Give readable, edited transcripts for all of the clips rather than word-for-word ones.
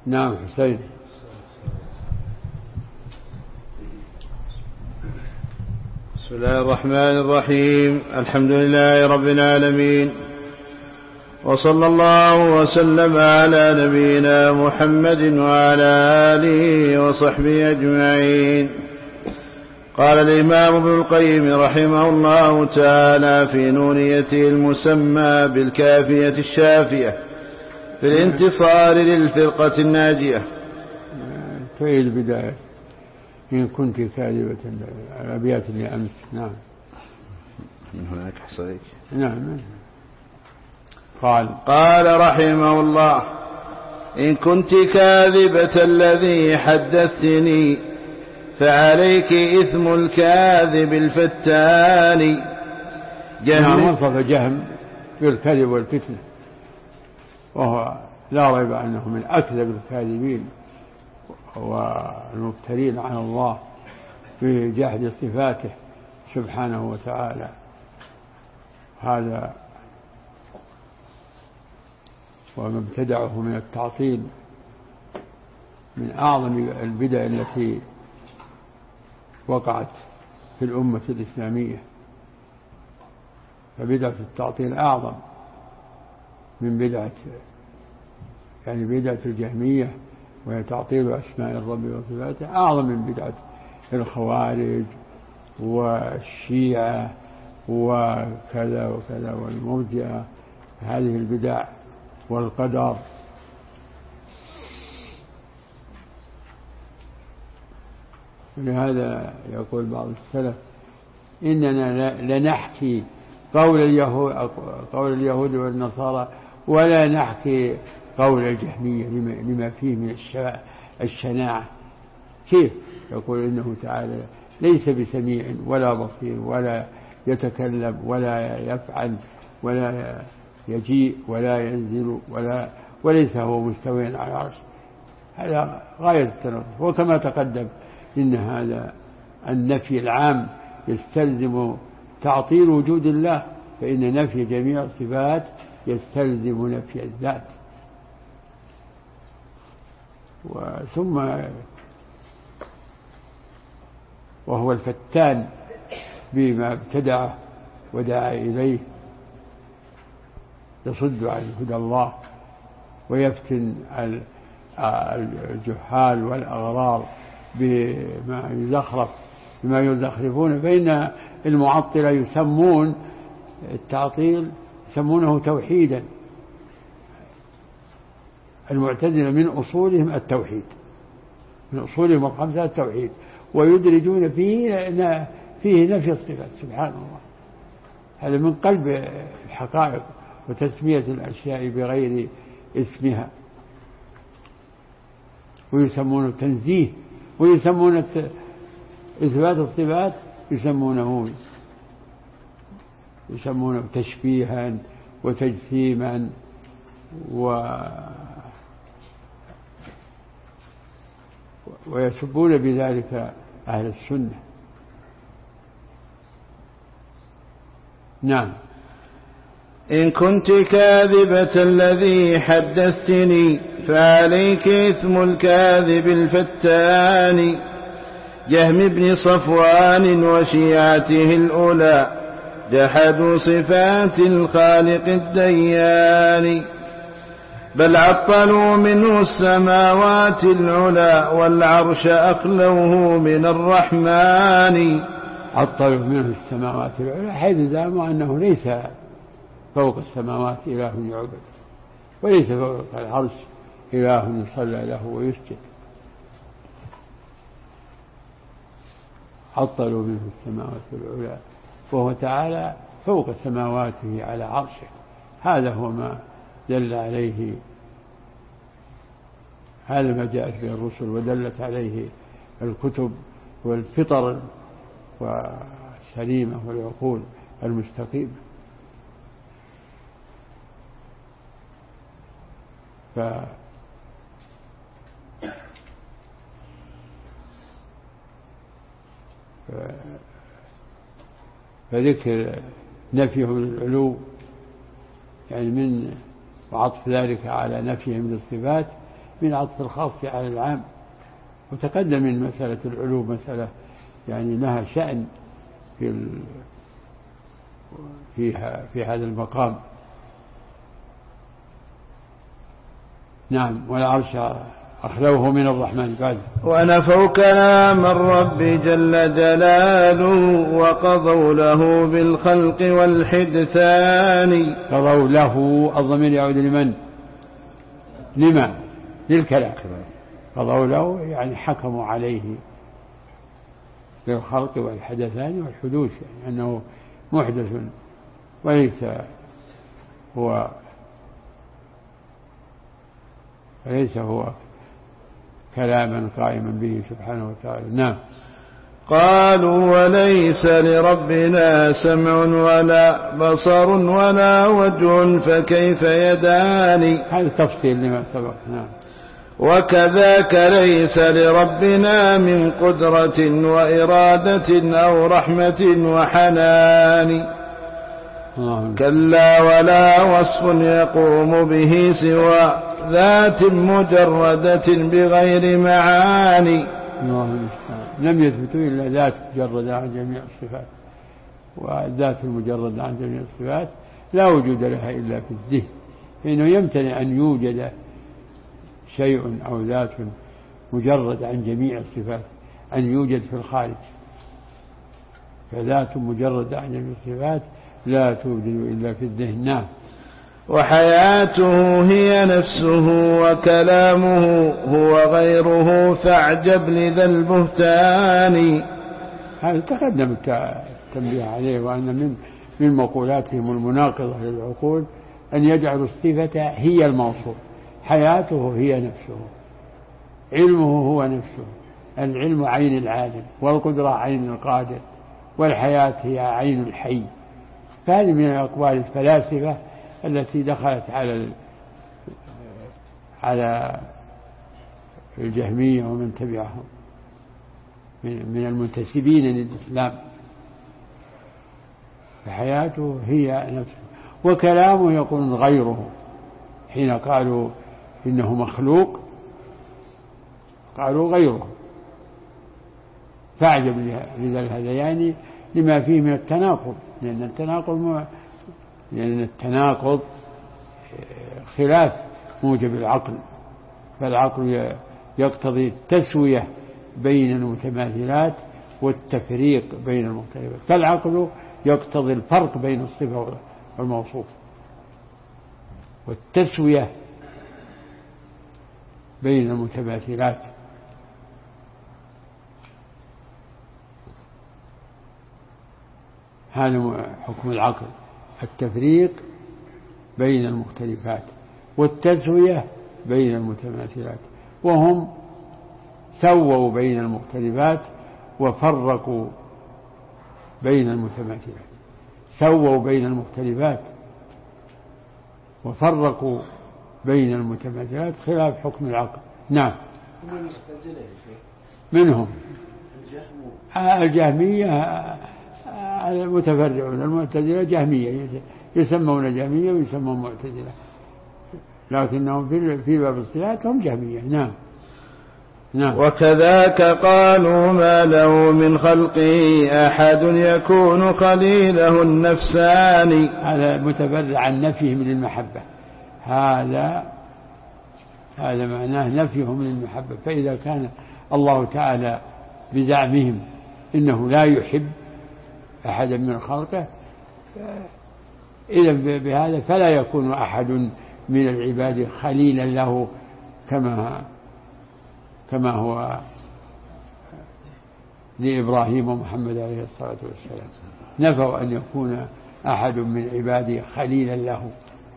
نعم حسين. بسم الله الرحمن الرحيم. الحمد لله رب العالمين، وصلى الله وسلم على نبينا محمد وعلى آله وصحبه أجمعين. قال الإمام ابن القيم رحمه الله تعالى في نونيته المسمى بالكافية الشافية في الانتصار للفرقة الناجية. في البداية إن كنت كاذبة الأبيات اللي أمس. نعم من هناك حصيك. نعم. قال رحمه الله: إن كنت كاذبة الذي حدثتني فعليك إثم الكاذب الفتان. جهم وصف جهم بالكذب والفتنة، وهو لا ريب أنه من أكذب الكاذبين والمفترين على الله في جحد صفاته سبحانه وتعالى. هذا وما ابتدعه من التعطيل من أعظم البدع التي وقعت في الأمة الإسلامية، فبدعة التعطيل أعظم من بدعة الجهمية، وهي تعطيل أسماء الرب وصفاته، أعظم من بدعة الخوارج والشيعة وكذا وكذا والمرجئة. هذه البدع والقدر. ولهذا يقول بعض السلف: إننا لنحكي قول اليهود والنصارى ولا نحكي قول الجهمية لما فيه من الشناعة. كيف؟ يقول إنه تعالى ليس بسميع ولا بصير ولا يتكلم ولا يفعل ولا يجيء ولا ينزل وليس هو مستوي على العرش. هذا غاية التنقص. وكما تقدم إن هذا النفي العام يستلزم تعطيل وجود الله، فإن نفي جميع الصفات يستلزم نفي الذات. ثم وهو الفتان بما ابتدعه ودعا إليه، يصد عن هدى الله ويفتن الجهال والأغرار بما يزخرفون. فإن المعطلة يسمون التعطيل يسمونه توحيدا. المعتزلة من أصولهم التوحيد، من أصولهم الخمسة التوحيد، ويدرجون فيه نفي الصفات. سبحان الله، هذا من قلب الحقائق وتسمية الأشياء بغير اسمها. ويسمونه تنزيه، ويسمون إثبات الصفات يسمونه تشبيها وتجسيما ويسبون بذلك أهل السنة. نعم. إن كنت كاذبة الذي حدثتني فعليك إثم الكاذب الفتان. جهم بن صفوان وشيعته الأولى جحدوا صفات الخالق الديان، بل عطلوا منه السماوات العلى والعرش أخلوه من الرحمن. عطلوا منه السماوات العلى حيث زعموا أنه ليس فوق السماوات إله يعبد، وليس فوق العرش إله يصلى له ويسجد. عطلوا منه السماوات العلى، وهو تعالى فوق سماواته على عرشه. هذا هو ما دل عليه، هذا ما جاءت به الرسل ودلت عليه الكتب والفطر والسليمة والعقول المستقيمة. فذكر نفيهم للعلو يعني من وعطف ذلك على نفيهم للصفات من عطف الخاص على العام. وتقدم من مسألة العلو مسألة يعني لها شأن في هذا المقام. نعم. والعرش أخلوه من الرحمن بعد. ونفوا كلام الرب جل جلاله وقضوا له بالخلق والحدثان. قضوا له، الضمير يعود لمن؟ لما؟ للكلام. قضوا له يعني حكموا عليه بالخلق والحدثان والحدوث، يعني أنه محدث وليس هو كلاما قائما به سبحانه وتعالى. نعم. قالوا وليس لربنا سمع ولا بصر ولا وجه فكيف يدان. هذا تفصيل لما سبق. نعم. وكذاك ليس لربنا من قدرة وإرادة أو رحمة وحنان. كلا ولا وصف يقوم به سوى ذات مجردة بغير معاني. لم يثبتوا إلا ذات مجردة عن جميع الصفات، والذات المجردة عن جميع الصفات لا وجود لها إلا في الذهن، فإنه يمتنع أن يوجد شيء أو ذات مجرد عن جميع الصفات أن يوجد في الخارج، فذات مجردة عن جميع الصفات لا توجد إلا في الذهن. نعم. وحياته هي نفسه وكلامه هو غيره فاعجب لذا البهتان. هذا تقدم التنبيه عليه، وأن من مقولاتهم المناقضة للعقول أن يجعلوا الصفة هي الموصوف. حياته هي نفسه، علمه هو نفسه، العلم عين العالم، والقدرة عين القادر، والحياة هي عين الحي. فهذه من أقوال الفلاسفة التي دخلت على الجهمية ومن تبعهم من المنتسبين للإسلام. فحياته هي نفسه، وكلامه يقول غيره. حين قالوا إنه مخلوق قالوا غيره، فاعجب لذا الهذيان لما فيه من التناقض، لأن التناقض خلاف موجب العقل، فالعقل يقتضي التسوية بين المتماثلات والتفريق بين المختلفات، فالعقل يقتضي الفرق بين الصفة والموصوف والتسوية بين المتماثلات. هذا حكم العقل، التفريق بين المختلفات والتسوية بين المتماثلات، وهم سووا بين المختلفات وفرقوا بين المتماثلات، سووا بين المختلفات وفرقوا بين المتماثلات خلاف حكم العقل. نعم. منهم الجهمية المتفرعون، المعتزلة جهمية، يسمون جهمية ويسمون معتزلة، لكنهم في باب الصفات هم جهمية. نعم. نعم. وكذاك قالوا ما له من خلقه أحد يكون خليله النفسان. هذا متفرع عن نفيهم للمحبة، هذا معناه نفيهم للمحبة. فإذا كان الله تعالى بزعمهم إنه لا يحب أحدا من خلقه، إذا بهذا فلا يكون أحد من العباد خليلا له كما هو لإبراهيم ومحمد عليه الصلاة والسلام، نفوا أن يكون أحد من عباده خليلا له.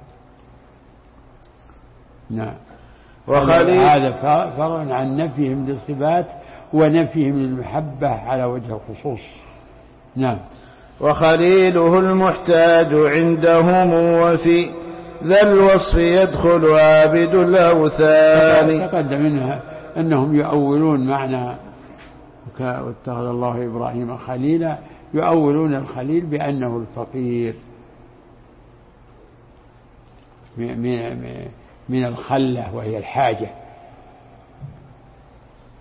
نعم. هذا فرع عن نفيهم للصفات ونفيهم للمحبة على وجه الخصوص. نعم. وخليله المحتاج عندهم وفي ذا الوصف يدخل عابد الأوثان. تقدم منها أنهم يؤولون معنى واتخذ الله إبراهيم خليلا، يؤولون الخليل بأنه الفقير من الخلة وهي الحاجة،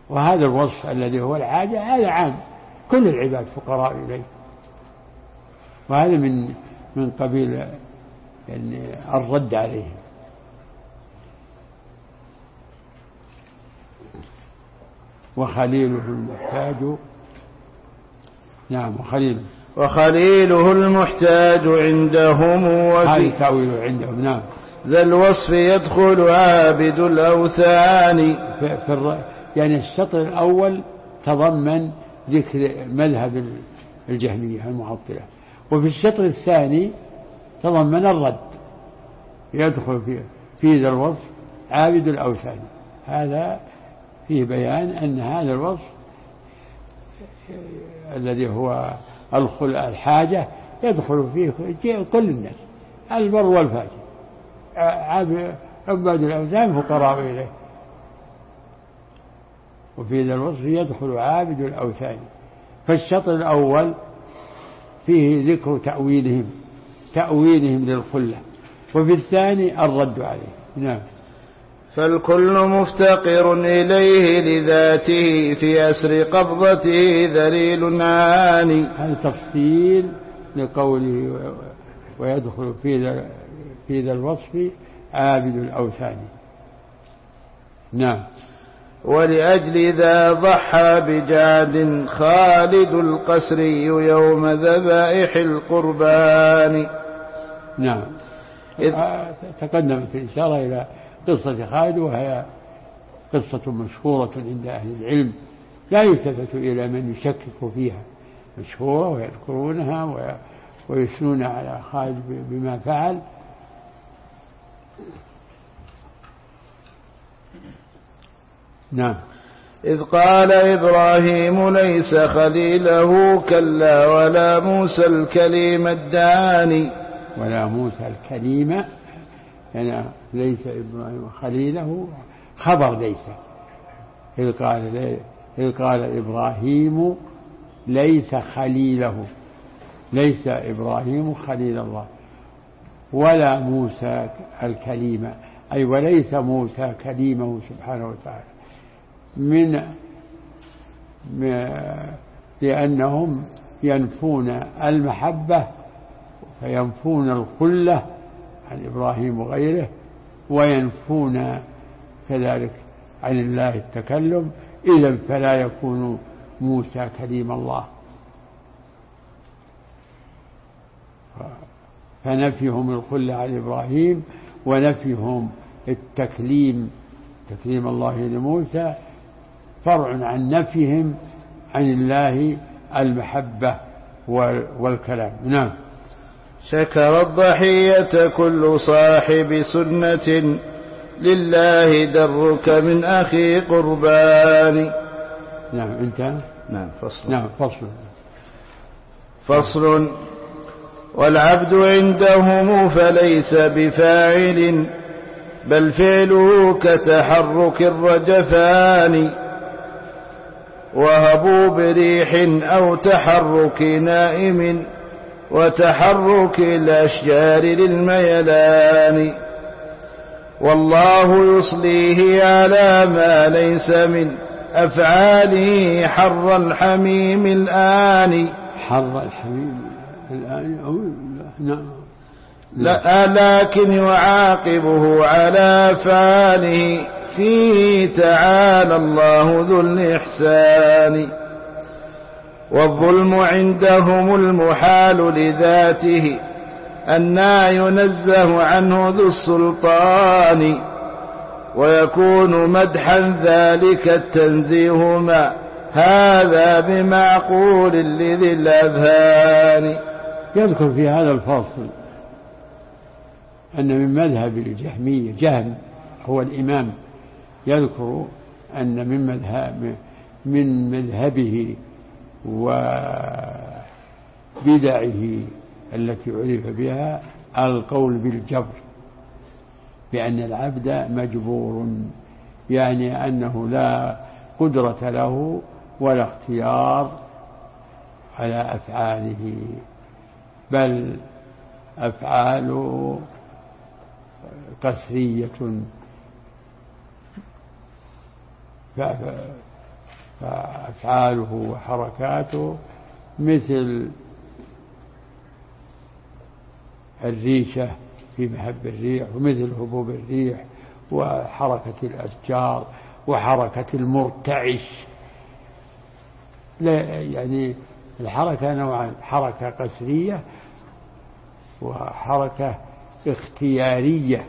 وهذا الوصف الذي هو الحاجة هذا عام، كل العباد فقراء إليه، وهذا من قبيل يعني الرد عليهم. وخليله المحتاج، نعم وخليله المحتاج عندهم هذا تأويله عندهم، نعم. ذا الوصف يدخل عابد الأوثان. يعني الشطر الأول تضمن ذكر مذهب الجهمية المعطلة، وفي الشطر الثاني تضمن الرد، يدخل في ذا الوصف عابد الأوثان. هذا فيه بيان أن هذا الوصف الذي هو الحاجة يدخل فيه كل الناس، البر والفاجر، عباد الأوثان فقراء إليه. وفي ذا الوصف يدخل عابد الأوثان. فالشطر الأول فيه ذكر تأويلهم للخلة، وفي الثاني الرد عليه، نعم. فالكل مفتقر إليه لذاته في أسر قبضته ذليل عاني. هذا تفصيل لقوله ويدخل في ذا الوصف عابد الأوثان، نعم. ولأجل ذا ضحى بجاد خالد القسري يوم ذبائح القربان. نعم. تقدمت الإشارة إلى قصة خالد، وهي قصة مشهورة عند أهل العلم لا يلتفت إلى من يشكك فيها، مشهورة ويذكرونها ويثنون على خالد بما فعل. نعم. إذ قال إبراهيم ليس خليله كلا ولا موسى الكليم الداني. ولا موسى الكليم يعني ليس إبراهيم خليله خبر ليس. إذ قال إبراهيم ليس خليله، ليس إبراهيم خليل الله، ولا موسى الكليم، أي وليس موسى كليمه سبحانه وتعالى، لأنهم ينفون المحبة فينفون الخلة عن إبراهيم وغيره، وينفون كذلك عن الله التكلم، إذن فلا يكون موسى كليم الله. فنفيهم الخلة عن إبراهيم ونفيهم تكليم الله لموسى فرع عن نفيهم عن الله المحبة والكلام. نعم. شكر الضحية كل صاحب سنة لله درك من أخي قربان. نعم. انت نعم. فصل. نعم. فصل. والعبد عندهم فليس بفاعل بل فعله كتحرك الرجفان، وهبوا بريح أو تحرك نائم وتحرك الأشجار للميلان، والله يصليه على ما ليس من أفعاله حر الحميم الآن. حر الحميم الآن أو نعم. لا لكن يعاقبه على أفعاله فيه تعالى الله ذو الإحسان، والظلم عندهم المحال لذاته أنى ينزه عنه ذو السلطان، ويكون مدحا ذلك التنزيه ما هذا بمعقول لذي الأذهان. يذكر في هذا الفصل أن من مذهب الجهمية، جهم هو الإمام، يذكر أن من مذهبه وبدعه التي عرف بها القول بالجبر، بأن العبد مجبور، يعني أنه لا قدرة له ولا اختيار على أفعاله، بل أفعاله قسرية فأفعاله وحركاته مثل الريشة في مهب الريح، ومثل هبوب الريح، وحركة الأشجار، وحركة المرتعش. يعني الحركة نوعان: حركة قسرية وحركة اختيارية.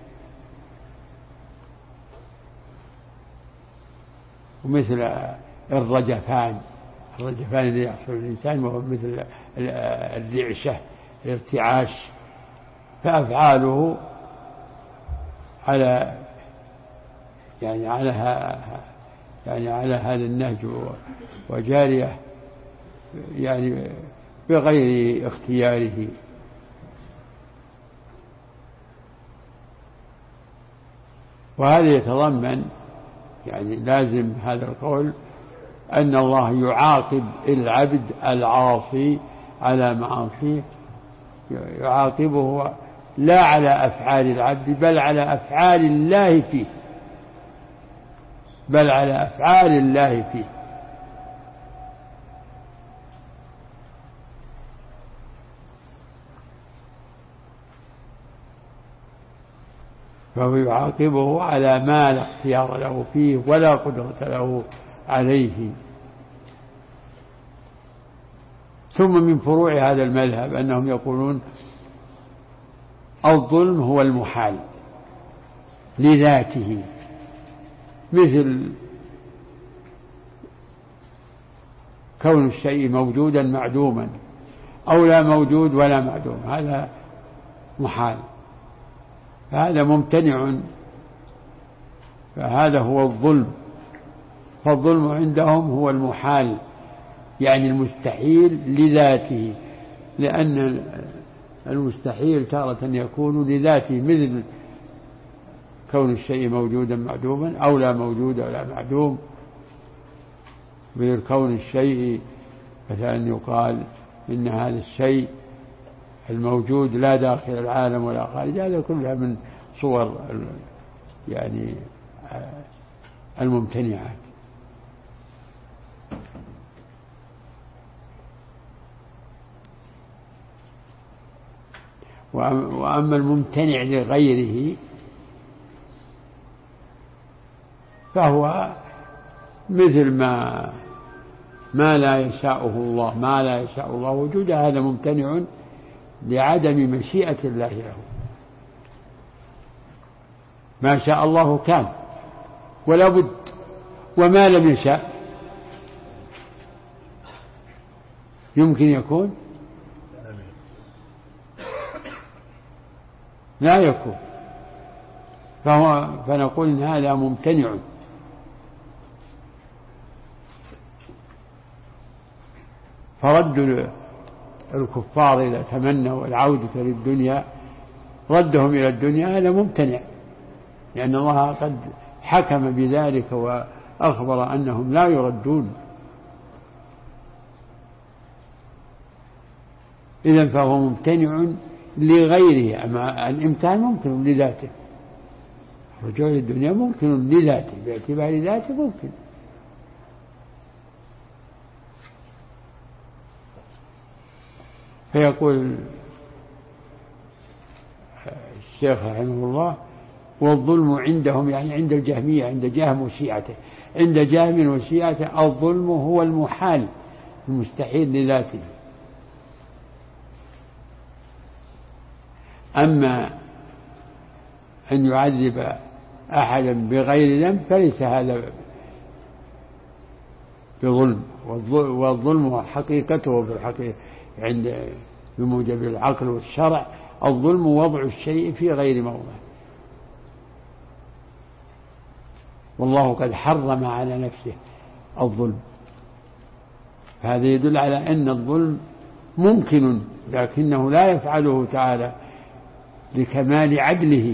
ومثل الرجفان الذي يحصل الإنسان، وهو مثل الرعشة، الارتعاش. فأفعاله على هذا النهج وجارية، يعني بغير اختياره. وهذا يتضمن، يعني لازم هذا القول، أن الله يعاقب العبد العاصي على معاصيه، يعاقبه لا على أفعال العبد بل على أفعال الله فيه، فهو يعاقبه على ما لا اختيار له فيه ولا قدرة له عليه. ثم من فروع هذا المذهب أنهم يقولون الظلم هو المحال لذاته، مثل كون الشيء موجودا معدوما، أو لا موجود ولا معدوم، هذا محال، فهذا ممتنع، فهذا هو الظلم. فالظلم عندهم هو المحال، يعني المستحيل لذاته، لأن المستحيل تارة يكون لذاته، مثل كون الشيء موجودا معدوما، أو لا موجود ولا معدوم، مثل كون الشيء مثلا يقال إن هذا الشيء الموجود لا داخل العالم ولا خارج، هذا كلها من صور يعني الممتنعات. وأما الممتنع لغيره فهو مثل ما لا يشاءه الله، ما لا يشاء الله وجوده، هذا ممتنع لعدم مشيئة الله له. ما شاء الله كان ولا بد، وما لم يشاء يمكن يكون لا يكون، فنقول إن هذا ممتنع. فرد الكفار إذا تمنوا العودة للدنيا، ردهم إلى الدنيا، هذا ممتنع، لأن الله قد حكم بذلك وأخبر أنهم لا يردون. إذن فهو ممتنع لغيره، أما الإمكان ممكن لذاته، رجوع الدنيا ممكن لذاته، باعتبار ذاته ممكن. فيقول الشيخ رحمه الله: والظلم عندهم، يعني عند الجهمية، عند جهم وشيعته، عند جهم وشيعته الظلم هو المحال المستحيل لذاته. أما أن يعذب أحدا بغير ذنب فليس هذا بظلم، والظلم حقيقته بالحقيقة عند بموجب العقل والشرع الظلم وضع الشيء في غير موضعه، والله قد حرم على نفسه الظلم. هذا يدل على أن الظلم ممكن، لكنه لا يفعله تعالى لكمال عدله،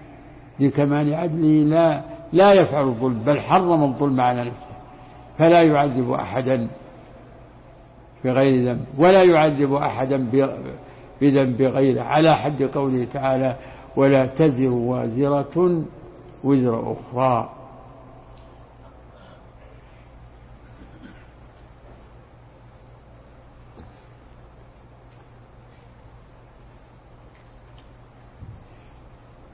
لا يفعل الظلم، بل حرم الظلم على نفسه، فلا يعذب أحدا بغير ذنب، ولا يعذب أحدا بذنب غيره، على حد قوله تعالى: ولا تزر وازرة وزر أخرى.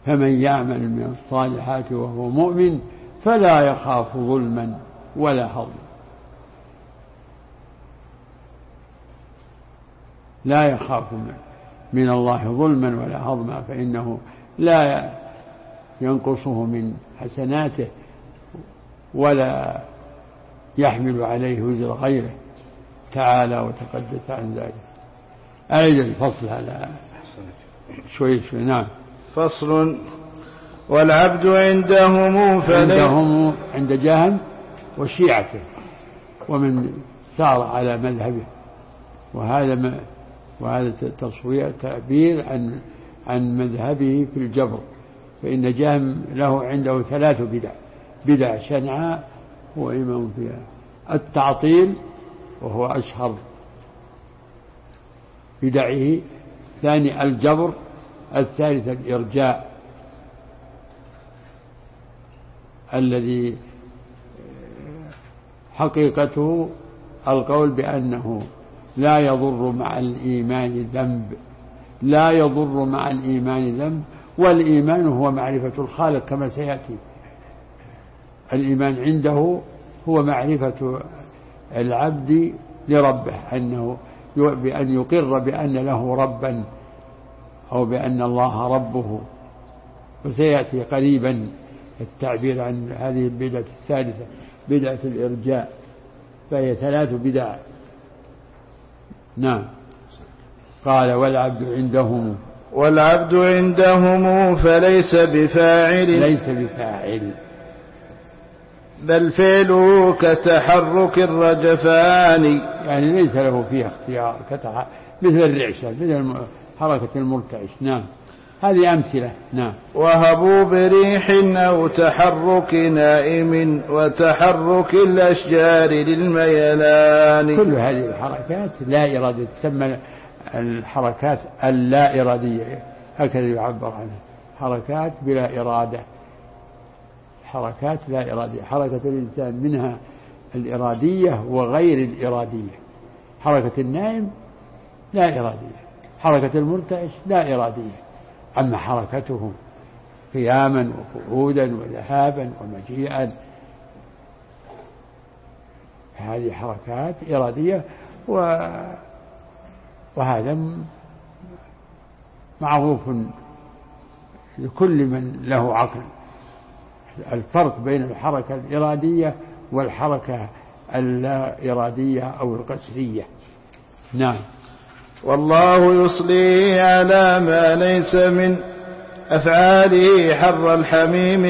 فمن يعمل من الصالحات وهو مؤمن فلا يخاف ظلما ولا هضما. لا يخاف من الله ظلما ولا هضما، فإنه لا ينقصه من حسناته ولا يحمل عليه وزر غيره تعالى وتقدس عن ذلك. أعيد الفصل هذا شوي. نعم. فصل. والعبد عندهم عند جهم وشيعته ومن سار على مذهبه، وهذا تعبير عن مذهبه في الجبر، فإن جهم له عنده 3 بدع شنعاء هو إمام فيها: التعطيل وهو أشهر بدعه، ثاني الجبر، الثالث الإرجاء الذي حقيقته القول بأنه لا يضر مع الإيمان ذنب، لا يضر مع الإيمان ذنب، والإيمان هو معرفة الخالق كما سيأتي. الإيمان عنده هو معرفة العبد لربه، بأن يقر بأن له ربا أو بأن الله ربه. وسيأتي قريبا التعبير عن هذه البدعة الثالثة، بدعة الإرجاء، فهي 3 بدع. نعم. قال والعبد عندهم فليس بفاعل بل فعله كتحرك الرجفان، يعني ليس له فيه اختيار، مثل الرعشة، مثل حركة المرتعش. نعم. هذه أمثلة. نعم. وهبوب ريح أو تحرك نائم وتحرك الأشجار للميلان. كل هذه الحركات لا إرادية، تسمى الحركات اللا إرادية، هكذا يعبر عنها، حركات بلا إرادة، حركات لا إرادية. حركة الإنسان منها الإرادية وغير الإرادية. حركة النائم لا إرادية، حركة المرتعش لا إرادية، أما حركته قياما وقعودا وذهابا ومجيئا هذه حركات إرادية، وهذا معروف لكل من له عقل، الفرق بين الحركة الإرادية والحركة اللا إرادية أو القسرية. نعم. والله يصلي على ما ليس من أفعاله حر الحميم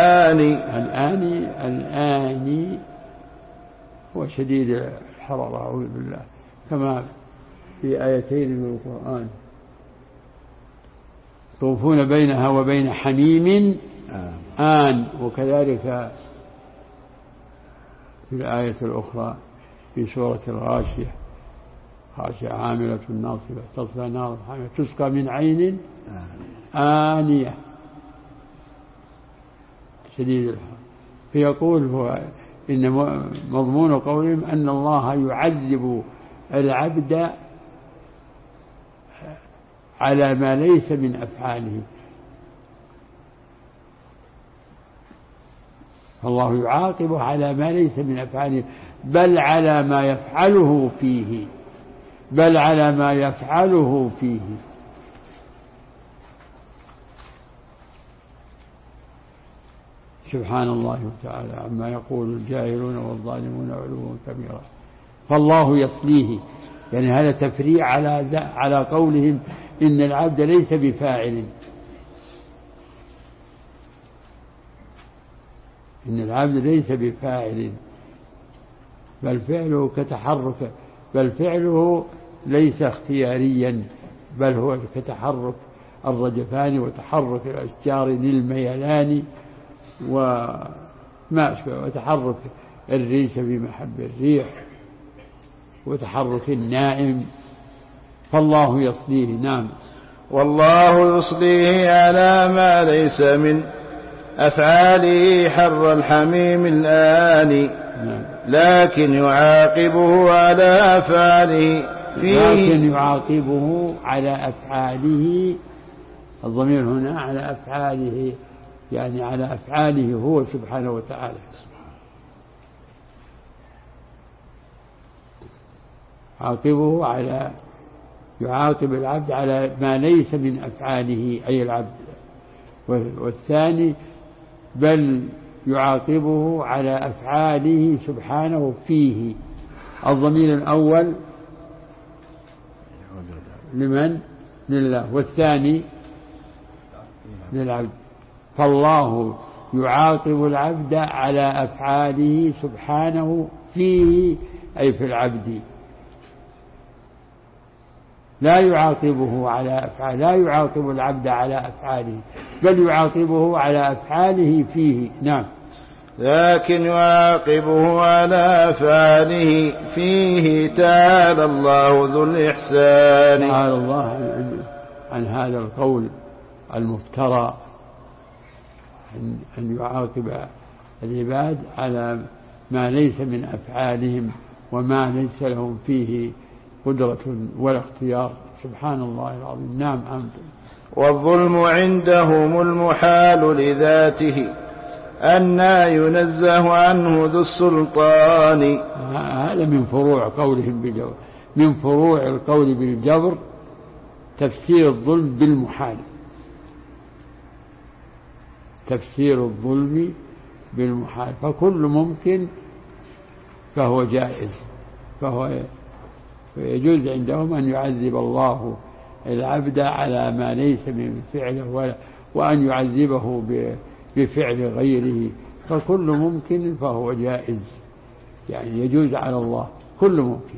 الآني هو شديد الحرارة، أعوذ بالله، كما في آيتين من القرآن: يطوفون بينها وبين حميم آن. وكذلك في الآية الأخرى في سورة الغاشية: خاشعة عاملة ناصبة تصلى نارا حامية تسقى من عين آنية. شديد الحرارة. فيقول هو إن مضمون قولهم أن الله يعذب العبد على ما ليس من أفعاله، فالله يعاقبه على ما ليس من أفعاله، بل على ما يفعله فيه. سبحان الله وتعالى عما يقول الجاهلون والظالمون علوا كبيرا. فالله يصليه، يعني هذا تفريع على قولهم إن العبد ليس بفاعل، إن العبد ليس بفاعل، بل فعله كتحرك، بل فعله ليس اختياريا، بل هو كتحرك الرجفان وتحرك الأشجار للميلان وما أشبه، وتحرك الريش بمحب الريح، وتحرك النائم. فالله يصليه. نعم. والله يصليه على ما ليس من أفعاله حر الحميم الآن، لكن يعاقبه على أفعاله الضمير هنا على أفعاله، يعني على أفعاله هو سبحانه وتعالى. يعاقب العبد على ما ليس من أفعاله أي العبد. والثاني بل يعاقبه على أفعاله سبحانه فيه. الضمير الأول لمن؟ لله، والثاني للعبد. فالله يعاقب العبد على أفعاله سبحانه فيه أي في العبد، لا يعاقبه على أفعاله، لا يعاقب العبد على أفعاله بل يعاقبه على أفعاله فيه. نعم. لكن يعاقبه على أفعاله فيه تعالى الله ذو الإحسان. تعالى الله عن هذا القول المفترى أن يعاقب العباد على ما ليس من أفعالهم وما ليس لهم فيه قدرة ولا اختيار. سبحان الله العظيم. نعم. والظلم عندهم المحال لذاته أنى ينزه عنه ذو السلطان. هذا من فروع قولهم بالجبر، من فروع القول بالجبر تفسير الظلم بالمحال، تفسير الظلم بالمحال. فكل ممكن فهو جائز، فهو يجوز عندهم أن يعذب الله العبد على ما ليس من فعله وأن يعذبه بفعل غيره. فكل ممكن فهو جائز، يعني يجوز على الله كل ممكن.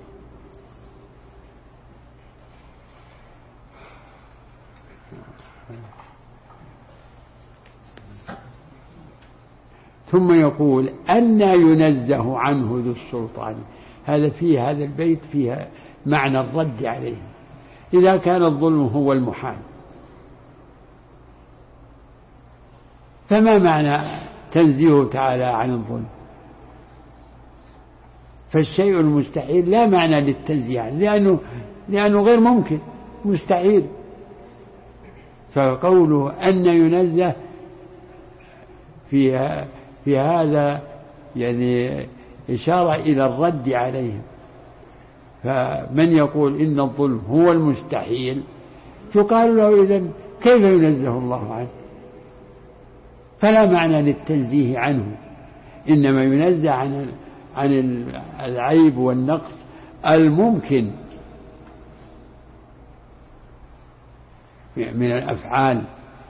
ثم يقول أنى ينزه عنه ذو السلطان. هذا فيه، هذا البيت فيها معنى الرد عليه. إذا كان الظلم هو المحال فما معنى تنزيهه تعالى عن الظلم؟ فالشيء المستحيل لا معنى للتنزيه عنه، لأنه غير ممكن، مستحيل. فقوله أن ينزه في هذا يعني إشارة إلى الرد عليهم. فمن يقول إن الظلم هو المستحيل يقال له إذن كيف ينزه الله عنه؟ فلا معنى للتنزيه عنه، إنما ينزه عن العيب والنقص الممكن من الأفعال.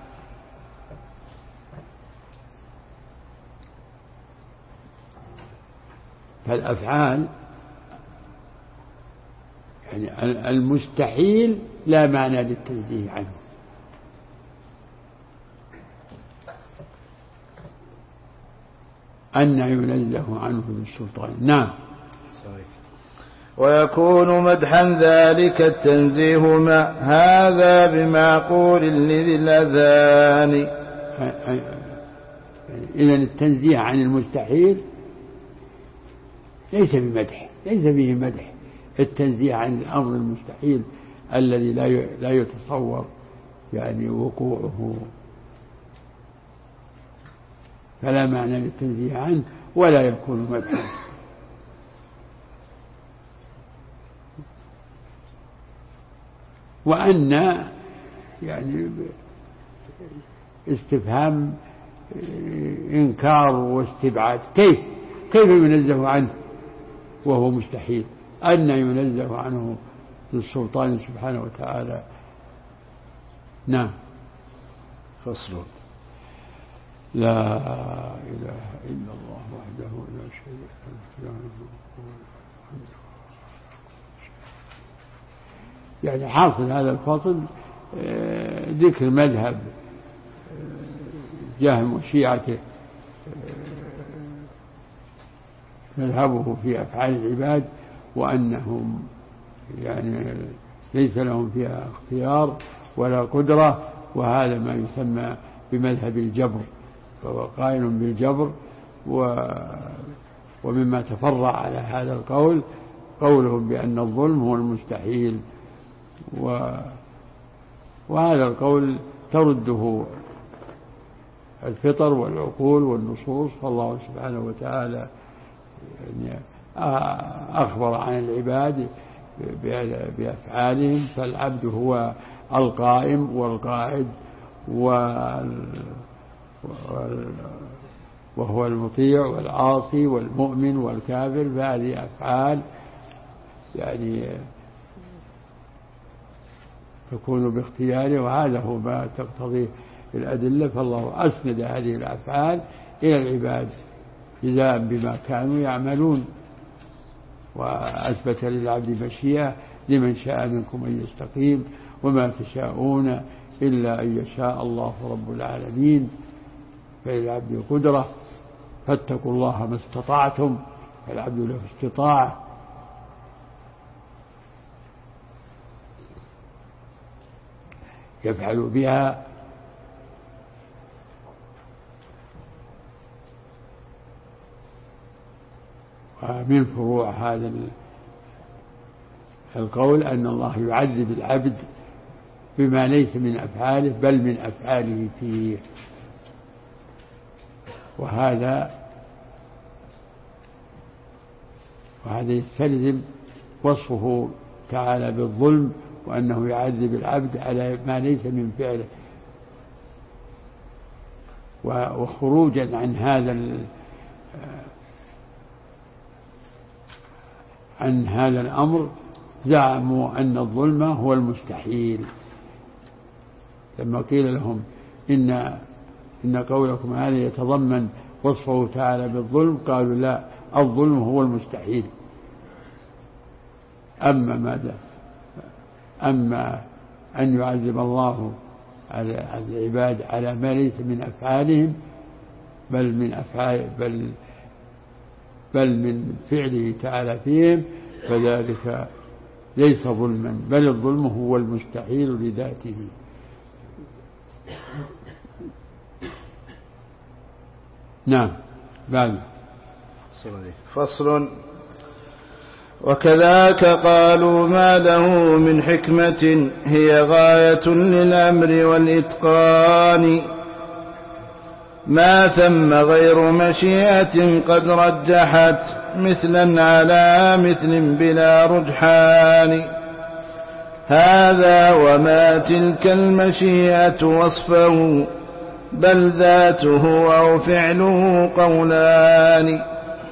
فالأفعال يعني المستحيل لا معنى للتنزيه عنه. أن ينزه عنه بالسلطان. نعم. ويكون مدحا ذلك التنزيه ما هذا بمعقول لذي الأذان. إذن التنزيه عن المستحيل ليس بمدح، ليس به مدح. التنزيه عن الأمر المستحيل الذي لا يتصور يعني وقوعه، فلا معنى للتنزيه عنه ولا يكون مدحا. وأن يعني استفهام إنكار واستبعاد. كيف ينزه عنه وهو مستحيل؟ أن ينزه عنه للسلطان سبحانه وتعالى. نعم. فصل. لا إله إلا الله وحده لا شريك له. يعني حاصل هذا الفصل ذكر مذهب جهم وشيعته، مذهبه في أفعال العباد وأنهم يعني ليس لهم فيها اختيار ولا قدرة، وهذا ما يسمى بمذهب الجبر، فهو قائل بالجبر. ومما تفرع على هذا القول قولهم بأن الظلم هو المستحيل وهذا القول ترده الفطر والعقول والنصوص. فالله سبحانه وتعالى يعني أخبر عن العباد بأفعالهم، فالعبد هو القائم والقاعد وهو المطيع والعاصي والمؤمن والكافر، فهذه أفعال يعني تكون باختياره، وهذا هو ما تقتضيه الأدلة. فالله أسند هذه الأفعال إلى العباد جزاء بما كانوا يعملون، وأثبت للعبد مشيئة لمن شاء منكم أن يستقيم وما تشاءون إلا أن يشاء الله رب العالمين. فللعبد قدرة فاتقوا الله ما استطعتم، العبد له استطاعة. يفعل بها ومن فروع هذا القول أن الله يعذب العبد بما ليس من أفعاله بل من أفعاله فيه، وهذا يستلزم وصفه تعالى بالظلم، وأنه يعذب العبد على ما ليس من فعله. وخروجا عن هذا الأمر زعموا أن الظلم هو المستحيل، لما قيل لهم إن قولكم هذا يتضمن وصفه تعالى بالظلم، قالوا لا، الظلم هو المستحيل. أما أن يعذب الله على العباد على ما ليس من أفعالهم بل من فعله تعالى فيهم، فذلك ليس ظلما، بل الظلم هو المستحيل لذاته. نعم. بعد فصل. وكذاك قالوا ما له من حكمة هي غاية للأمر والإتقان، ما ثم غير مشيئة قد رجحت مثلا على مثل بلا رجحان. هذا وما تلك المشيئة وصفه بل ذاته أو فعله قولان.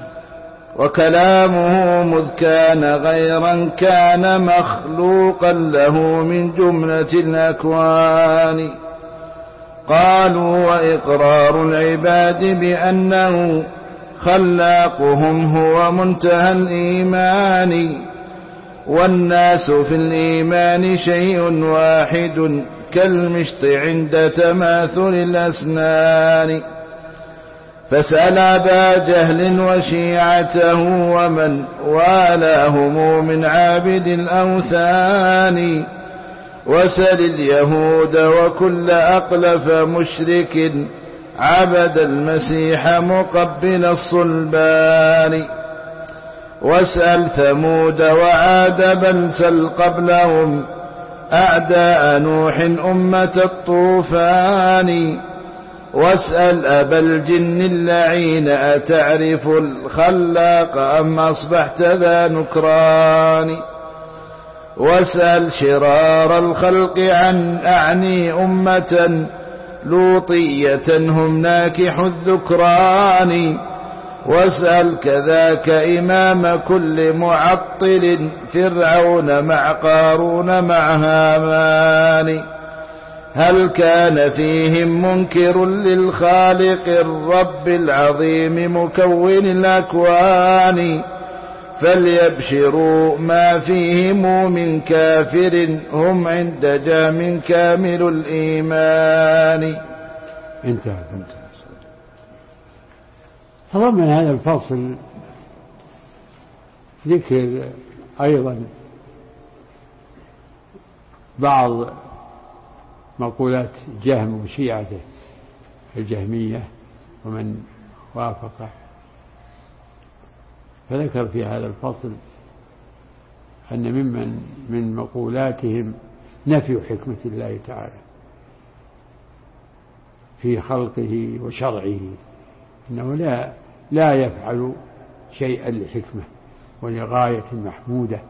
وكلامه مذ كان غيرا كان مخلوقا له من جملة الأكوان. قالوا وإقرار العباد بأنه خلاقهم هو منتهى الإيمان، والناس في الإيمان شيء واحد كالمشط عند تماثل الأسنان. فاسأل أبا جهل وشيعته ومن والاهم من عابد الأوثان، وسل اليهود وكل أقلف مشرك عبد المسيح مقبل الصلبان. واسأل ثمود وعاد بل سل قبلهم أعداء نوح أمة الطوفان. واسأل أبا الجن اللعين أتعرف الخلاق أم أصبحت ذا نكران. واسأل شرار الخلق عن أعني أمة لوطية هم ناكح الذكران. واسأل كذاك إمام كل معطل فرعون مع قارون مع هامان. هل كان فيهم منكر للخالق الرب العظيم مكون الأكوان؟ فليبشروا ما فيهم من كافر هم عند جام كامل الإيمان. انتهى. تضمن هذا الفصل ذكر أيضا بعض مقولات جهم وشيعته الجهمية ومن وافقه، فذكر في هذا الفصل أن من مقولاتهم نفي حكمة الله تعالى في خلقه وشرعه، إنه لا يفعل شيئا لحكمة ولغاية محمودة،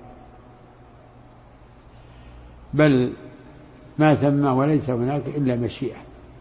بل ما ثم وليس هناك إلا مشيئة.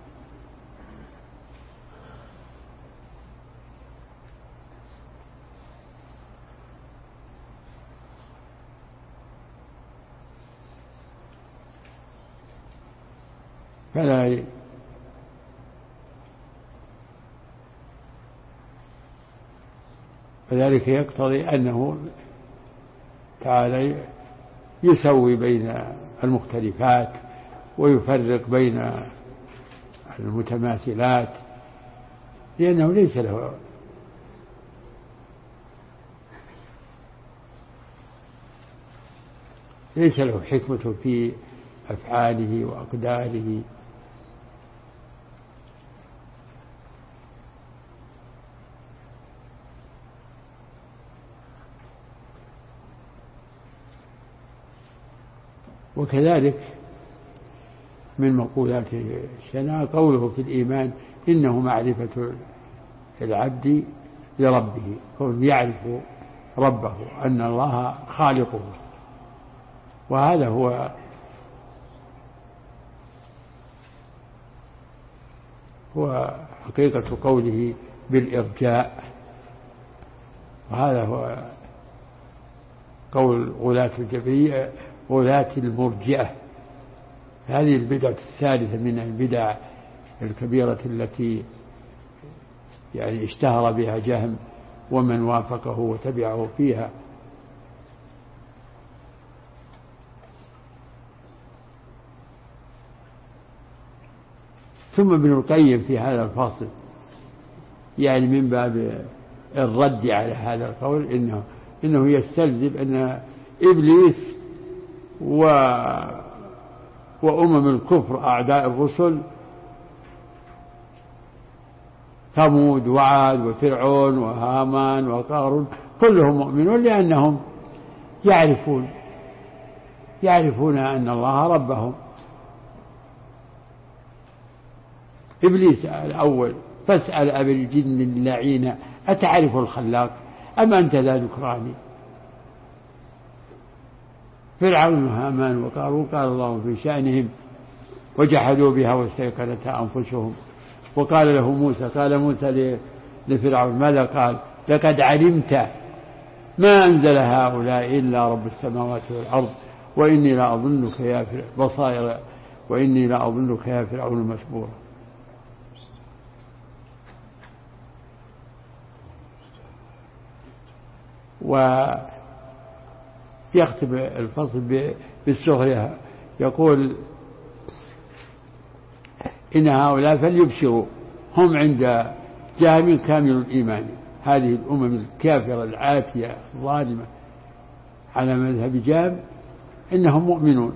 فذلك يقتضي أنه تعالى يسوي بين المختلفات ويفرق بين المتماثلات، لأنه ليس له حكمة في أفعاله وأقداره. وكذلك من مقولات الشناعة قوله في الإيمان إنه معرفة العبد لربه، كون يعرف ربه أن الله خالقه، وهذا هو حقيقة قوله بالإرجاء، وهذا هو قول غلاة الجبرية غلاة المرجئة. هذه البدعة الثالثة من البدع الكبيرة التي يعني اشتهر بها جهم ومن وافقه وتبعه فيها. ثم ابن القيم في هذا الفصل يعني من باب الرد على هذا القول إنه يستلزم أن إبليس وأمم الكفر أعداء الرسل ثمود وعاد وفرعون وهامان وقارون كلهم مؤمنون، لأنهم يعرفون أن الله ربهم. إبليس الأول فاسأل أبي الجن اللعين أتعرف الخلاق أم أنت ذا ذكراني. فرعون وهامان وقارون قال الله في شأنهم وجحدوا بها واستيقنتها أنفسهم. وقال له موسى، قال موسى لفرعون ماذا قال؟ لقد علمت ما أنزل هؤلاء إلا رب السماوات والأرض وإني لا أظنك يا بصائر وإني لا أظنك يا فرعون مسبورا. ويختم الفصل بالسخرية، يقول إن هؤلاء فليبشروا هم عند جهم كامل الإيمان. هذه الأمم الكافرة العاتية الظالمة على مذهب جهم إنهم مؤمنون.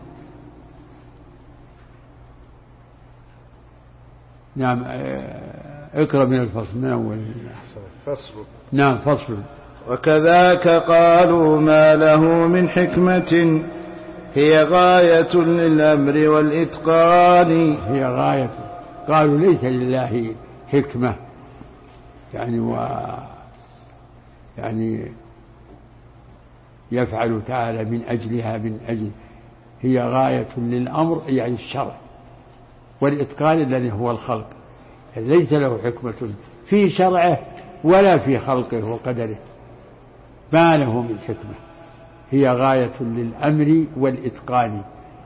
نعم، اقرأ من الفصل من أول. فصل. نعم فصل. وكذاك قالوا ما له من حكمة هي غاية للأمر والإتقان. هي غاية، قالوا ليس لله حكمة يعني يفعل تعالى من أجلها من أجل. هي غاية للأمر يعني الشرع والإتقان الذي هو الخلق، ليس له حكمة في شرعه ولا في خلقه وقدره، ما له من حكمة. هي غاية للأمر والإتقان،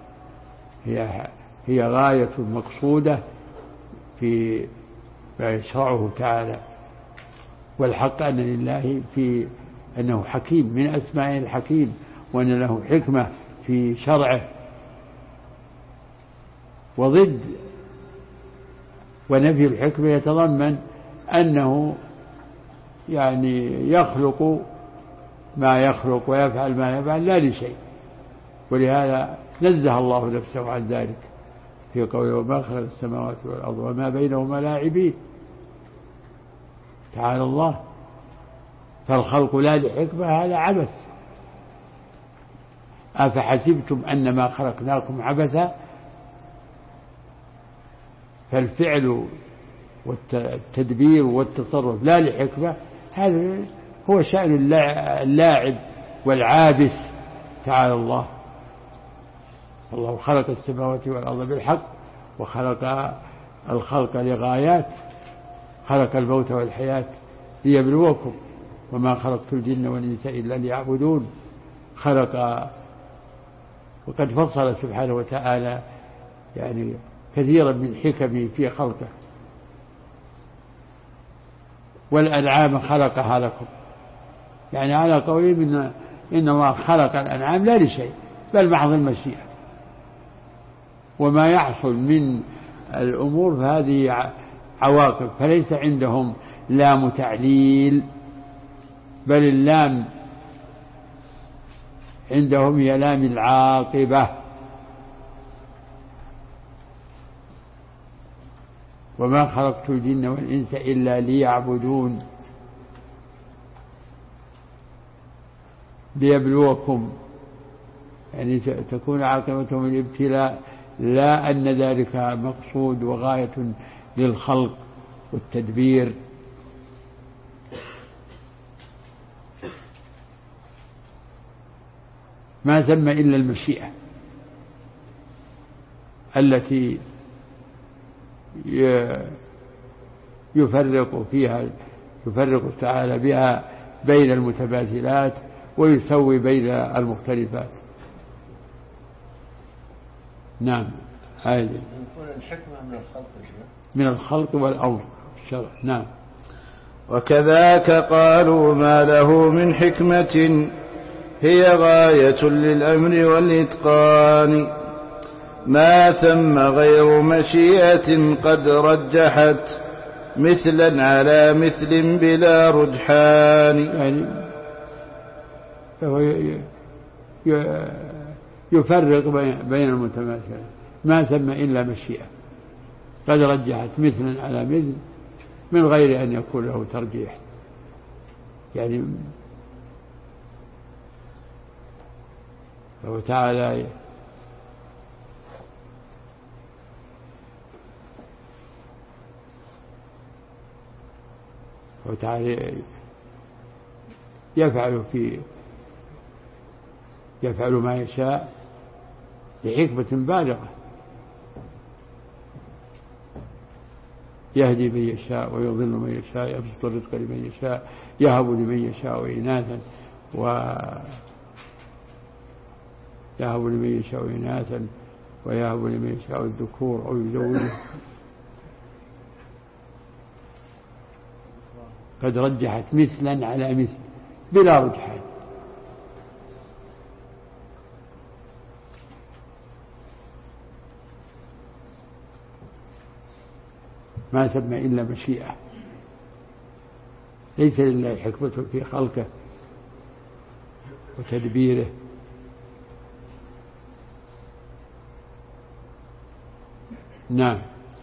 هي غاية مقصودة في ما يشرعه تعالى. والحق أن لله في أنه حكيم، من أسمائه الحكيم، وأن له حكمة في شرعه. وضد ونفي الحكمة يتضمن أنه يعني يخلق ما يخلق ويفعل ما يفعل لا لشيء، ولهذا نزه الله نفسه عن ذلك في قوله وما خلق السماوات والأرض وما بينهما لاعبين. تعالى الله. فالخلق لا لحكمة هذا عبث. أفحسبتم أنما خلقناكم عبثا. فالفعل والتدبير والتصرف لا لحكمة، هذا هو شأن اللاعب والعابث. تعالى الله. الله خلق السماوات والأرض بالحق، وخلق الخلق لغايات، خلق الموت والحياة ليبلوكم، وما خلقت الجن والإنس إلا ليعبدون. وقد فصل سبحانه وتعالى يعني كثيرا من حكمه في خلقه. والأنعام خلقها لكم، يعني على قولهم إن الله خلق الأنعام لا لشيء بل محض المشيئة. وما يحصل من الأمور فهذه عواقب، فليس عندهم لام تعليل، بل اللام عندهم هي لام العاقبة. وما خلقت الجن والإنس إلا ليعبدون ليبلوكم، يعني تكون عاقبتهم الابتلاء، لا أن ذلك مقصود وغاية للخلق والتدبير. ما ثم إلا المشيئة التي يفرق تعالى بها بين المتماثلات ويسوي بين المختلفات. نعم. هذه الحكمة من الخلق والأمر الشرع. نعم. وكذاك قالوا ما له من حكمة هي غاية للأمر والإتقان، ما ثم غير مشيئة قد رجحت مثلا على مثل بلا رجحان. يعني يفرق بين المتماثلين، ما ثم إلا مشيئة قد رجحت مثلا على مثل من غير أن يكون له ترجيح. يعني فهو تعالى يفعل ما يشاء لحكمة بالغة، يهدي من يشاء ويضل من يشاء، يبسط الرزق لمن يشاء، يهب لمن يشاء إناثا ويهب لمن يشاء الذكور أو يزوجه. قد رجحت مثلا على مثل بلا رجحان. ما ثم إلا مشيئة، ليس لله حكمة في خلقه وتدبيره. نعم.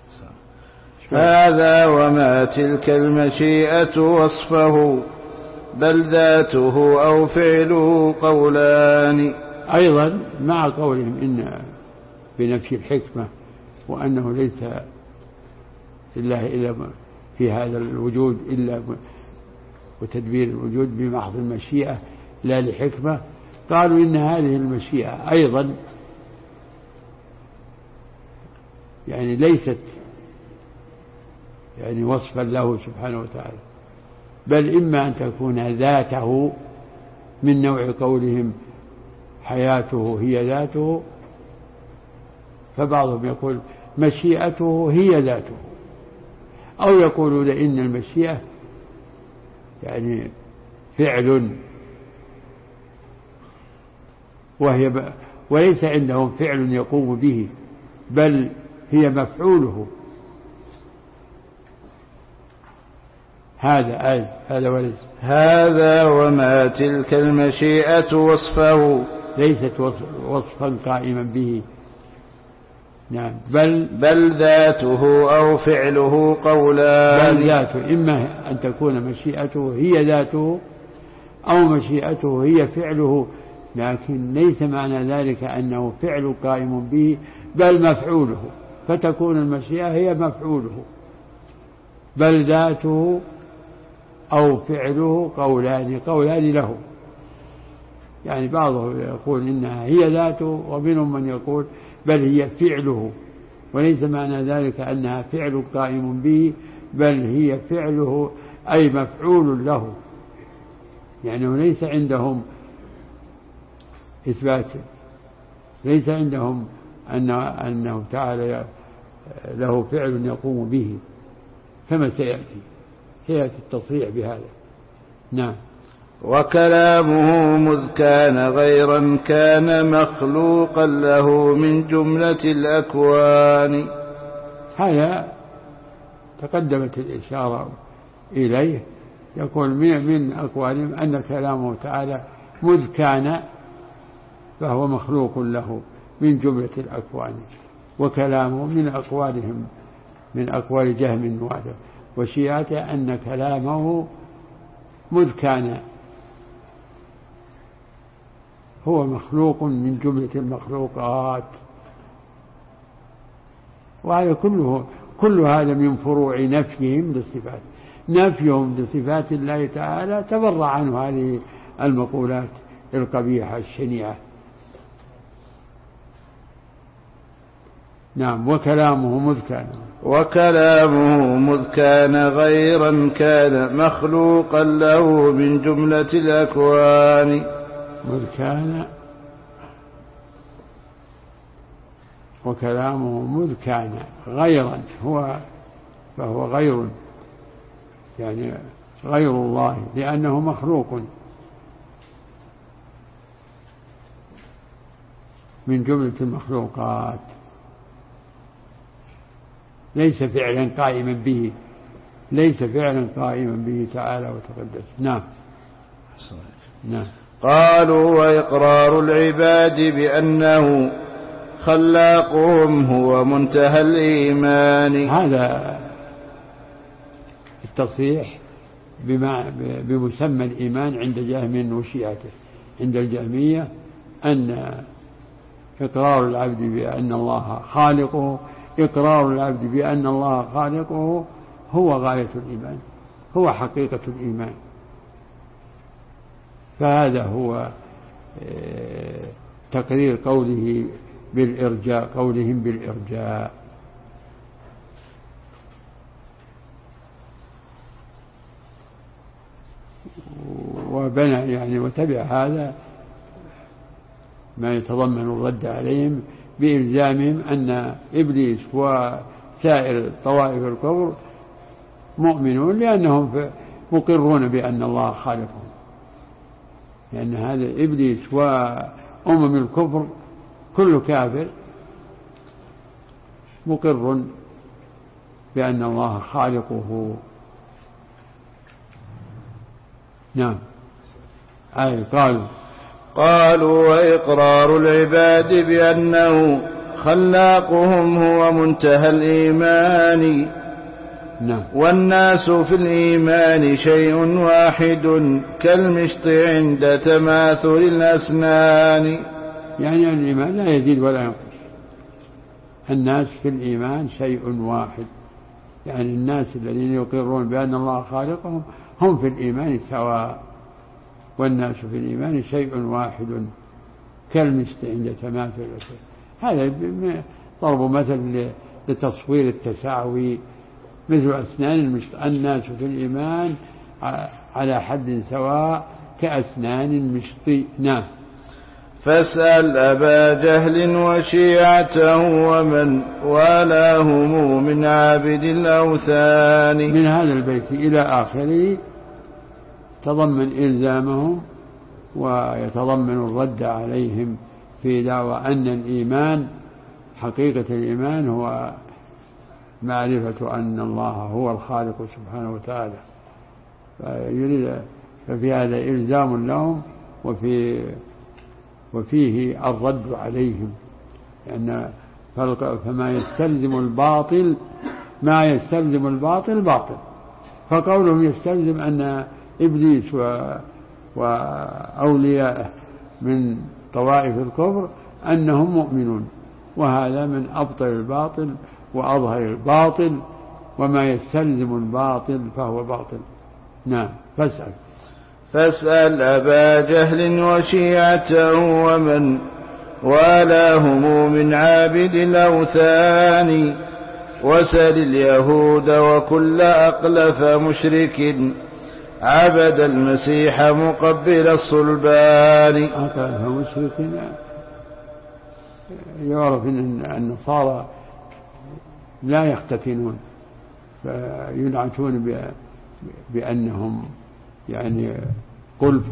هذا وما تلك المشيئة وصفه بل ذاته أو فعله قولان. أيضا مع قولهم إن بنفي الحكمة وأنه ليس لله إلا في هذا الوجود إلا وتدبير الوجود بمحض المشيئة لا لحكمة، قالوا إن هذه المشيئة أيضا يعني ليست يعني وصفا له سبحانه وتعالى، بل إما أن تكون ذاته من نوع قولهم حياته هي ذاته، فبعضهم يقول مشيئته هي ذاته، أو يقولون إن المشيئة يعني فعل وليس عندهم فعل يقوم به بل هي مفعوله. هذا وما تلك المشيئة وصفه ليست وصفا قائما به. نعم. بل ذاته أو فعله قولان. بل ذاته، إما أن تكون مشيئته هي ذاته أو مشيئته هي فعله لكن ليس معنى ذلك أنه فعل قائم به بل مفعوله، فتكون المشيئة هي مفعوله، بل ذاته أو فعله قولان له. يعني بعضهم يقول إنها هي ذاته، ومنهم من يقول بل هي فعله، وليس معنى ذلك أنها فعل قائم به بل هي فعله أي مفعول له. يعني ليس عندهم إثبات، ليس عندهم أنه تعالى له فعل يقوم به، كما سيأتي التصريح بهذا. نعم. وكلامه مذ كان غيرا كان مخلوقا له من جملة الأكوان. هذا تقدمت الإشارة إليه، يقول من أقوالهم أن كلامه تعالى مذ كان فهو مخلوق له من جملة الأكوان، وكلامه من أقوالهم، من أقوال جهم وشيعته أن كلامه مذ كان هو مخلوق من جملة المخلوقات. وهذا كل هذا من فروع نفيهم للصفات، نفيهم لصفات الله تعالى تبرع عنه هذه المقولات القبيحة الشنيعة. نعم. وكلامه مذ كان غيرا كان مخلوقا له من جملة الأكوان. مذ كان وكلامه مذ كان غيرا فهو غير، يعني غير الله لأنه مخلوق من جملة المخلوقات، ليس فعلا قائما به تعالى وتقدس. نعم. قالوا وإقرار العباد بأنه خلاقهم هو منتهى الإيمان. هذا التصريح بمسمى الإيمان عند جهم وشيعته. عند الجهمية أن إقرار العبد بأن الله خالقه، إقرار العبد بأن الله خالقه هو غاية الإيمان، هو حقيقة الإيمان. فهذا هو تقرير قولهم بالإرجاء. وبنى يعني وتبع هذا ما يتضمن الرد عليهم بإلزامهم أن إبليس وسائر طوائف الكفر مؤمنون لأنهم مقرون بأن الله خالقهم، لأن هذا إبليس وأمم الكفر كل كافر مقر بأن الله خالقه. نعم. قالوا وإقرار العباد بأنه خلاقهم هو منتهى الإيمان. نعم. والناس في الإيمان شيء واحد كالمشط عند تماثل الأسنان. يعني الإيمان لا يزيد ولا ينقص. الناس في الإيمان شيء واحد، يعني الناس الذين يقرون بأن الله خالقهم هم في الإيمان سواء، والناس في الإيمان شيء واحد كالمشط عند تماثل الأسنان. هذا ضرب مثل لتصوير التساوي، مثل أسنان المشط. الناس في الإيمان على حد سواء كأسنان المشط. نعم. فاسأل أبا جهل وشيعته ومن والاهم من عابد الأوثان. من هذا البيت إلى آخره تضمن إلزامهم ويتضمن الرد عليهم في دعوى أن الإيمان حقيقة الإيمان هو معرفة أن الله هو الخالق سبحانه وتعالى. ففي هذا إلزام لهم وفيه الرد عليهم، لأن فما يستلزم الباطل ما يستلزم الباطل باطل. فقولهم يستلزم أن إبليس وأولياءه من طوائف الكفر أنهم مؤمنون، وهذا من أبطل الباطل وأظهر الباطل، وما يستلزم الباطل فهو باطل. نعم. فاسأل أبا جهل وشيعته ومن والاهم من عابد الأوثان، وسل اليهود وكل أقلف مشرك عبد المسيح مقبل الصلبان. أقلف مشرك يعرف أن النصارى لا يختتنون، فينعتون بأنهم يعني قلف.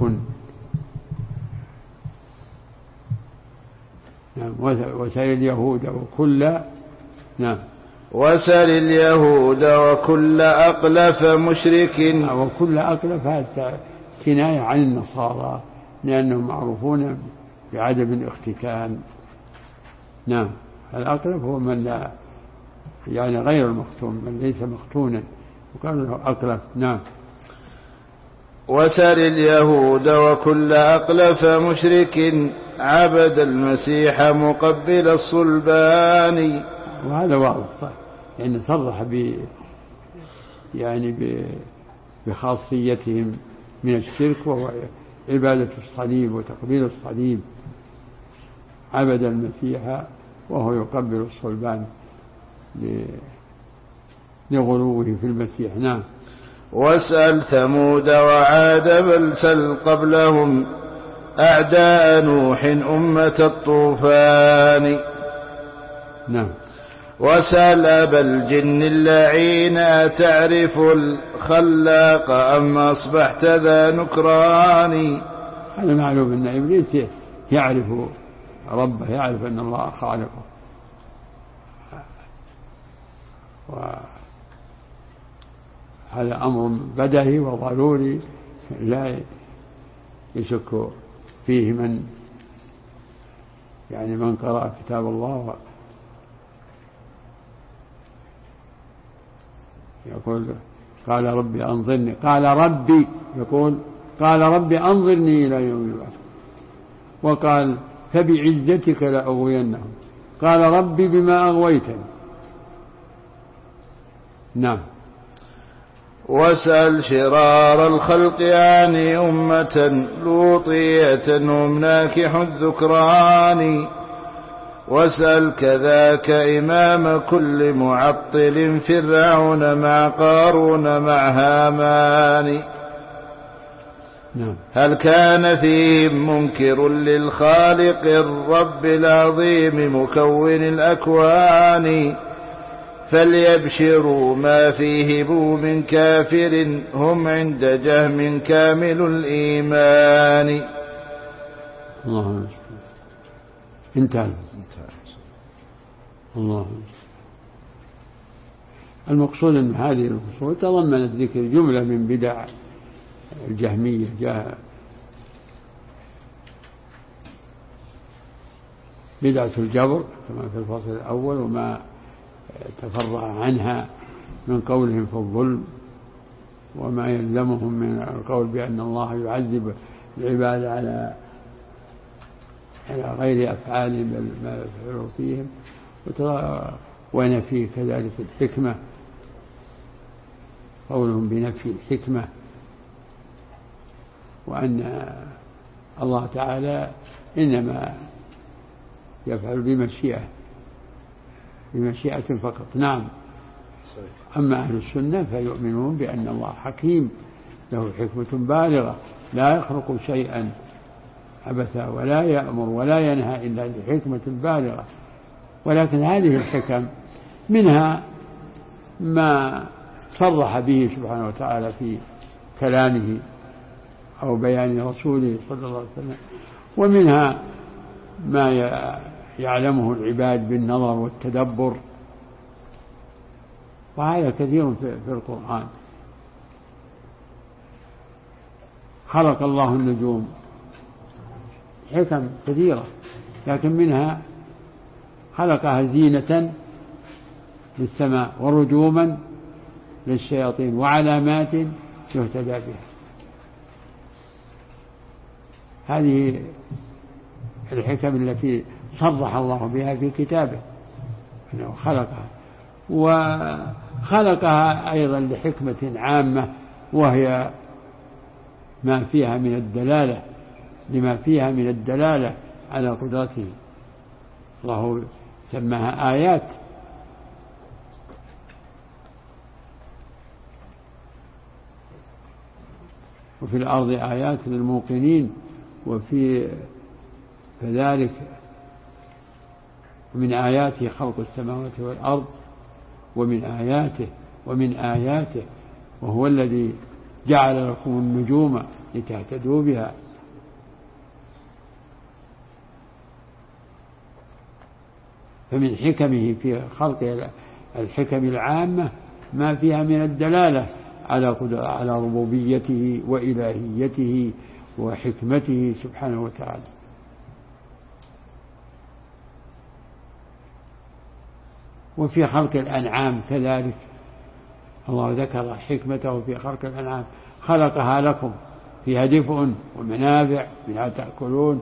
نعم. وسل اليهود وكل. نعم. وسل اليهود وكل أقلف مشرك. وكل أقلف هذا كناية عن النصارى لأنهم معروفون بعدم الاختتان. نعم. الأقلف هو من لا يعني غير المختون، من ليس مختونا وقال له أقلف. نعم. وسل اليهود وكل أقلف مشرك عبد المسيح مقبل الصلبان. وهذا واضح صح، يعني صرح بخاصيتهم من الشرك، وهو عبادة الصليب وتقبيل الصليب. عبد المسيح وهو يقبل الصلبان لغلوه في المسيح. نعم. واسأل ثمود وعاد بل سل قبلهم أعداء نوح أمة الطوفان. نعم. وسأل أبا الجن اللعين تعرف الخلاق أم أصبحت ذا نكران. هذا معلوم أن إبليس يعرف ربه، يعرف أن الله خالقه، وهذا أمر بدهي وضروري لا يشك فيه من قرأ كتاب الله. يقول قال ربي أنظرني، قال ربي أنظرني إلى يوم يبعثون، وقال فبعزتك لأغوينهم، قال ربي بما أغويتني. نعم. واسأل شرار الخلق عن أمة لوطية هم ناكح الذكران، واسأل كذاك إمام كل معطل فرعون مع قارون مع هامان. هل كان فيهم منكر للخالق الرب العظيم مكون الأكوان، فليبشروا ما فيه بو من كافر هم عند جهم كامل الإيمان. الله انتهى. الله. المقصود أن هذه الفصول تضمنت ذكر جملة من بدع الجهمية، جاء بدعة الجبر كما في الفصل الأول، وما تفرع عنها من قولهم في الظلم، وما يلزمهم من القول بأن الله يعذب العباد على غير أفعالهم بل ما يفعلوا فيهم، ونفي كذلك الحكمة، قولهم بنفي الحكمة، وأن الله تعالى إنما يفعل بمشيئة فقط. نعم. أما أهل السنة فيؤمنون بأن الله حكيم له حكمة بالغة، لا يخلق شيئا عبثا ولا يأمر ولا ينهى إلا لحكمة بالغة، ولكن هذه الحكم منها ما صرح به سبحانه وتعالى في كلامه أو بيان رسوله صلى الله عليه وسلم، ومنها ما يعلمه العباد بالنظر والتدبر، وهذا كثير في القرآن. خلق الله النجوم، حكم كثيرة، لكن منها خلقها زينة للسماء ورجوما للشياطين وعلامات يهتدى بها. هذه الحكم التي صرح الله بها في كتابه أنه خلقها، وخلقها أيضا لحكمة عامة، وهي ما فيها من الدلالة، لما فيها من الدلالة على قدرته. الله سماها آيات، وفي الأرض آيات للموقنين، وفي كذلك من آياته خلق السماوات والأرض، ومن آياته وهو الذي جعل لكم النجوم لتهتدوا بها. فمن حكمه في خلق الحكم العامة ما فيها من الدلالة على ربوبيته وإلهيته وحكمته سبحانه وتعالى. وفي خلق الأنعام كذلك الله ذكر حكمته في خلق الأنعام، خلقها لكم فيها دفء ومنافع منها تأكلون،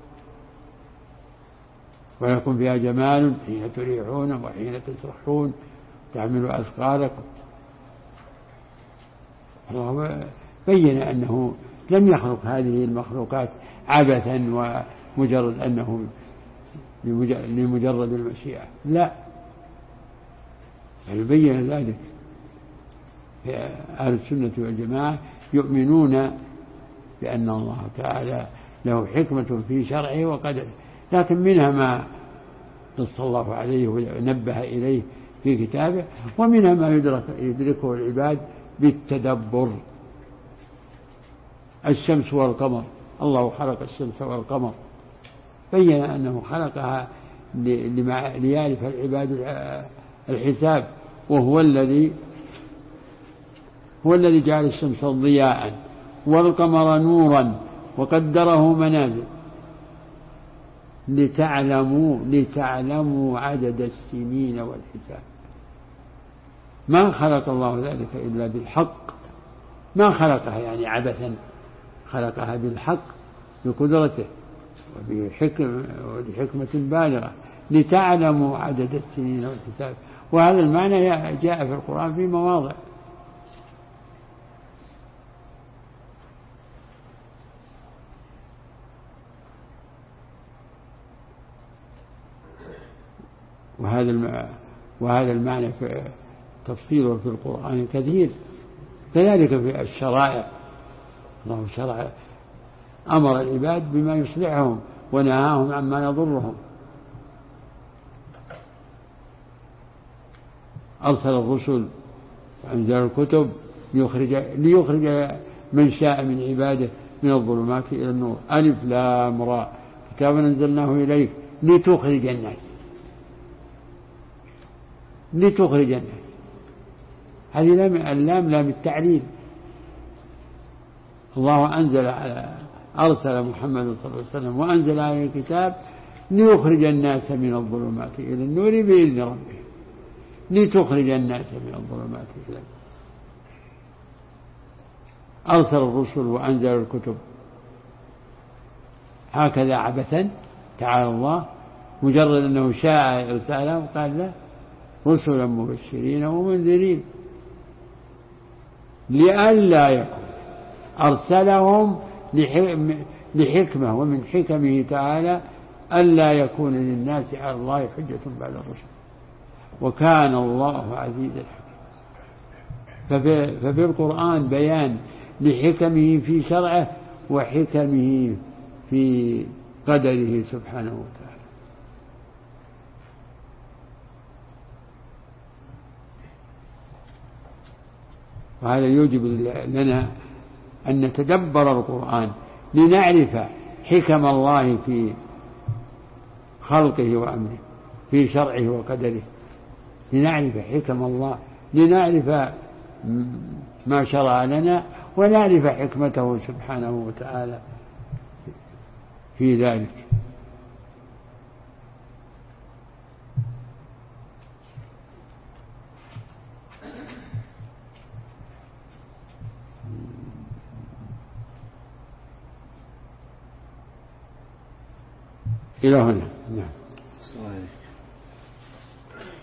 ولكم فيها جمال حين تريحون وحين تسرحون تعملوا أثقالكم. الله بين أنه لم يخلق هذه المخلوقات عبثا ومجرد أنه لمجرد المشيئة، لا، يعني بين ذلك. أهل السنة والجماعة يؤمنون بأن الله تعالى له حكمة في شرعه وقدره، لكن منها ما نص الله عليه ونبه إليه في كتابه، ومنها ما يدركه العباد بالتدبر. الشمس والقمر، الله خلق الشمس والقمر، بين أنه خلقها ليعرف العباد الحساب، وهو الذي جعل الشمس ضياء والقمر نورا وقدره منازل لتعلموا عدد السنين والحساب. ما خلق الله ذلك إلا بالحق، ما خلقها يعني عبثا، خلقها بالحق بقدرته وبحكمة بالغة لتعلموا عدد السنين والحساب. وهذا المعنى جاء في القرآن في مواضع. وهذا المعنى في تفصيله في القرآن كثير. كذلك في الشرائع، الله شرع أمر العباد بما يصلحهم ونهاهم عما يضرهم. أرسل الرسل وأنزل الكتب ليخرج من شاء من عباده من الظلمات إلى النور. ألف لام راء كتاب أنزلناه إليك لتخرج الناس، لتخرج الناس. هذه اللام لام التعليل. الله أرسل محمد صلى الله عليه وسلم وأنزل عليه الكتاب ليخرج الناس من الظلمات إلى النور بإذن ربهم، لتخرج الناس من الظلمات إلى النور. أرسل الرسل وأنزل الكتب هكذا عبثا تعالى الله، مجرد أنه شاء إرسالهم قال له رسلا مبشرين ومنذرين لئلا يكون. أرسلهم لحكمة، ومن حكمه تعالى ألا يكون للناس على الله حجة بعد الرسل، وكان الله عزيزا حكيما. ففي القرآن بيان لحكمه في شرعه وحكمه في قدره سبحانه وتعالى. وهذا يوجب لنا أن نتدبر القرآن لنعرف حكم الله في خلقه وأمره، في شرعه وقدره، لنعرف حكم الله، لنعرف ما شرع لنا، ونعرف حكمته سبحانه وتعالى في ذلك. إلى هنا. نعم. صحيح.